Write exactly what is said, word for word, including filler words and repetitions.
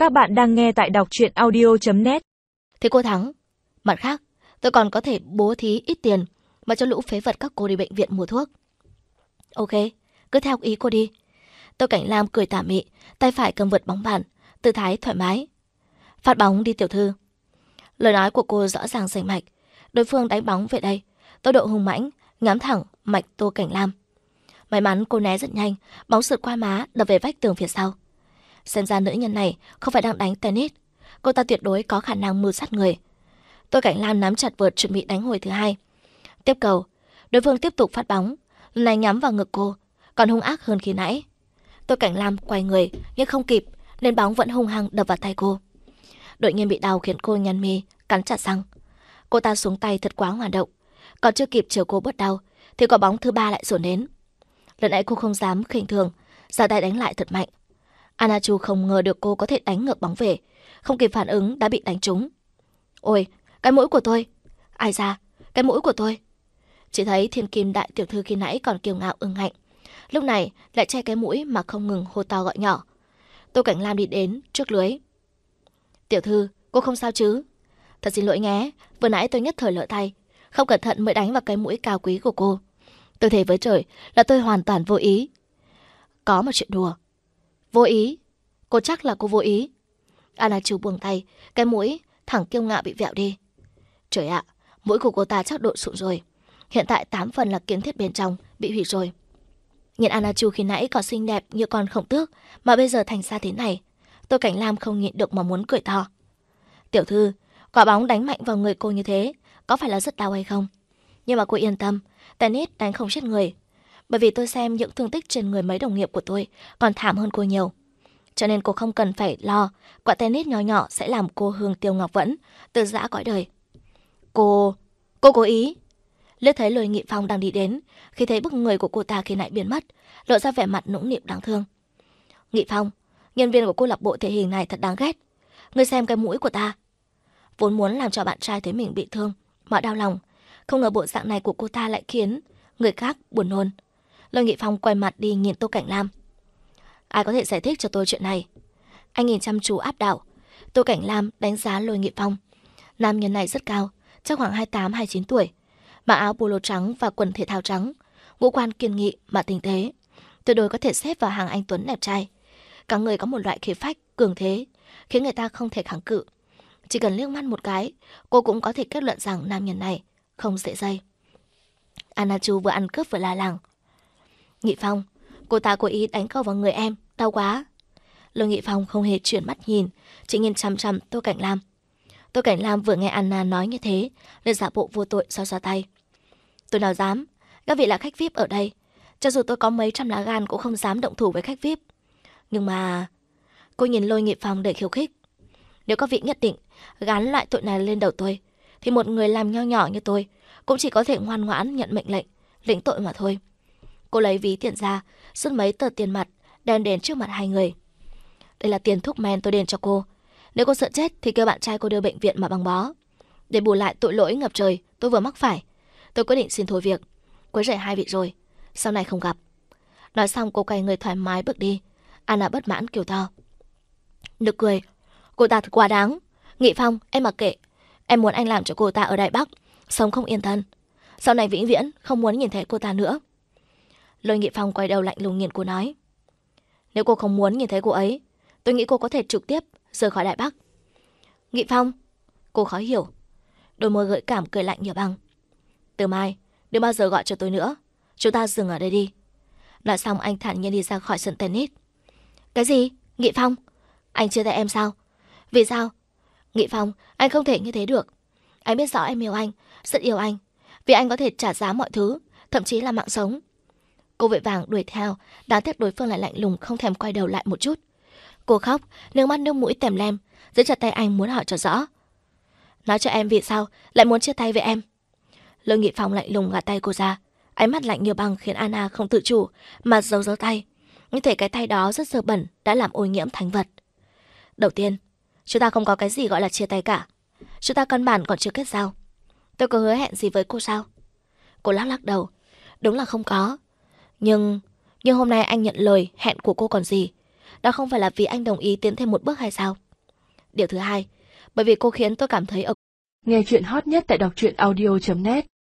Các bạn đang nghe tại đọc truyện audio chấm net. Thì cô thắng. Mặt khác, tôi còn có thể bố thí ít tiền mà cho lũ phế vật các cô đi bệnh viện mua thuốc. Ok, cứ theo ý cô đi. Tô Cảnh Lam cười tà mị, tay phải cầm vợt bóng bàn, tư thái thoải mái. Phát bóng đi tiểu thư. Lời nói của cô rõ ràng rành mạch. Đối phương đánh bóng về đây, tốc độ hùng mãnh, ngắm thẳng mạch Tô Cảnh Lam. May mắn cô né rất nhanh, bóng sượt qua má đập về vách tường phía sau. Xem ra nữ nhân này không phải đang đánh tennis, cô ta tuyệt đối có khả năng mưu sát người. Tô Cảnh Lam nắm chặt vợt chuẩn bị đánh hồi thứ hai. Tiếp cầu, đối phương tiếp tục phát bóng, lần này nhắm vào ngực cô, còn hung ác hơn khi nãy. Tô Cảnh Lam quay người nhưng không kịp, nên bóng vẫn hung hăng đập vào tay cô. Đột nhiên bị đau khiến cô nhăn mi, cắn chặt răng. Cô ta xuống tay thật quá hòa động, còn chưa kịp chờ cô bớt đau thì quả bóng thứ ba lại dồn đến. Lần này cô không dám khinh thường, ra tay đánh lại thật mạnh. Anna Chu không ngờ được cô có thể đánh ngược bóng về, không kịp phản ứng đã bị đánh trúng. Ôi, cái mũi của tôi! Ai ra, cái mũi của tôi! Chỉ thấy thiên kim đại tiểu thư khi nãy còn kiêu ngạo ưng hạnh, lúc này lại che cái mũi mà không ngừng hô to gọi nhỏ. Tô Cảnh Lam đi đến trước lưới. Tiểu thư, cô không sao chứ? Thật xin lỗi nhé, vừa nãy tôi nhất thời lỡ tay, không cẩn thận mới đánh vào cái mũi cao quý của cô. Tôi thề với trời là tôi hoàn toàn vô ý. Có một chuyện đùa. Vô ý? Cô chắc là cô vô ý. Anna Chu buông tay, cái mũi thẳng kiêu ngạo bị vẹo đi. Trời ạ, mũi của cô ta chắc độ sụn rồi. Hiện tại tám phần là kiến thiết bên trong bị hủy rồi. Nhìn Anna Chu khi nãy còn xinh đẹp như con khổng tước, mà bây giờ thành ra thế này. Tô Cảnh Lam không nhịn được mà muốn cười to. Tiểu thư, quả bóng đánh mạnh vào người cô như thế có phải là rất đau hay không? Nhưng mà cô yên tâm, tennis đánh không chết người. Bởi vì tôi xem những thương tích trên người mấy đồng nghiệp của tôi còn thảm hơn cô nhiều. Cho nên cô không cần phải lo quả tennis nhỏ nhỏ sẽ làm cô Hương Tiêu Ngọc Vẫn từ giã cõi đời. Cô... cô cố ý. Liếc thấy Lôi Nghị Phong đang đi đến, khi thấy bức người của cô ta khi nãy biến mất, lộ ra vẻ mặt nũng nịu đáng thương. Nghị Phong, nhân viên của câu lạc bộ thể hình này thật đáng ghét. Ngươi xem cái mũi của ta. Vốn muốn làm cho bạn trai thấy mình bị thương mà đau lòng, không ngờ bộ dạng này của cô ta lại khiến người khác buồn nôn. Lôi Nghị Phong quay mặt đi nhìn Tô Cảnh Lam. Ai có thể giải thích cho tôi chuyện này? Anh nhìn chăm chú áp đảo. Tô Cảnh Lam đánh giá Lôi Nghị Phong. Nam nhân này rất cao, chắc khoảng hai mươi tám hai mươi chín tuổi, mặc áo polo trắng và quần thể thao trắng, ngũ quan kiên nghị mà tinh tế, tuyệt đối có thể xếp vào hàng anh tuấn đẹp trai. Cả người có một loại khí phách cường thế, khiến người ta không thể kháng cự. Chỉ cần liếc mắt một cái, cô cũng có thể kết luận rằng nam nhân này không dễ dây. Anna Chu vừa ăn cướp vừa la làng. Nghị Phong, cô ta cố ý đánh câu vào người em, đau quá. Lôi Nghị Phong không hề chuyển mắt nhìn, chỉ nhìn chăm chăm Tô Cảnh Lam. Tô Cảnh Lam vừa nghe Anna nói như thế, nên giả bộ vô tội xoa xoa tay. Tôi nào dám, các vị là khách vi ai pi ở đây, cho dù tôi có mấy trăm lá gan cũng không dám động thủ với khách vi ai pi. Nhưng mà... Cô nhìn Lôi Nghị Phong để khiêu khích. Nếu các vị nhất định gán loại tội này lên đầu tôi, thì một người làm nho nhỏ như tôi cũng chỉ có thể ngoan ngoãn nhận mệnh lệnh, lĩnh tội mà thôi. Cô lấy ví tiền ra, rút mấy tờ tiền mặt, đem đến trước mặt hai người. Đây là tiền thuốc men tôi đền cho cô. Nếu cô sợ chết thì kêu bạn trai cô đưa bệnh viện mà băng bó. Để bù lại tội lỗi ngập trời tôi vừa mắc phải, tôi quyết định xin thôi việc. Quấy rầy hai vị rồi, sau này không gặp. Nói xong cô quay người thoải mái bước đi. Anna bất mãn kêu to. Nực cười, cô ta thật quá đáng. Nghị Phong, em mặc kệ. Em muốn anh làm cho cô ta ở Đài Bắc sống không yên thân. Sau này vĩnh viễn không muốn nhìn thấy cô ta nữa. Lôi Nghị Phong quay đầu lạnh lùng nhìn cô nói. Nếu cô không muốn nhìn thấy cô ấy, tôi nghĩ cô có thể trực tiếp rời khỏi Đại Bắc. Nghị Phong, cô khó hiểu. Đôi môi gợi cảm cười lạnh như băng. Từ mai, đừng bao giờ gọi cho tôi nữa. Chúng ta dừng ở đây đi. Nói xong anh thản nhiên đi ra khỏi sân tennis. Cái gì? Nghị Phong, anh chia tay em sao? Vì sao? Nghị Phong, anh không thể như thế được. Anh biết rõ em yêu anh, rất yêu anh. Vì anh có thể trả giá mọi thứ, thậm chí là mạng sống. Cô vội vàng đuổi theo, đáng tiếc đối phương lại lạnh lùng không thèm quay đầu lại một chút. Cô khóc, nước mắt nước mũi tèm lem, giữ chặt tay anh muốn hỏi cho rõ. Nói cho em vì sao lại muốn chia tay với em. Lôi Nghị Phong lạnh lùng gạt tay cô ra, ánh mắt lạnh như băng khiến Anna không tự chủ mà giấu giấu tay. Như thể cái tay đó rất dơ bẩn đã làm ô nhiễm thánh vật. Đầu tiên, chúng ta không có cái gì gọi là chia tay cả. Chúng ta căn bản còn chưa kết giao. Tôi có hứa hẹn gì với cô sao? Cô lắc lắc đầu. Đúng là không có. Nhưng... Nhưng hôm nay anh nhận lời hẹn của cô còn gì. Đó không phải là vì anh đồng ý tiến thêm một bước hay sao? Điều thứ hai, bởi vì cô khiến tôi cảm thấy ở... Nghe chuyện hot nhất tại đọc truyện audio chấm net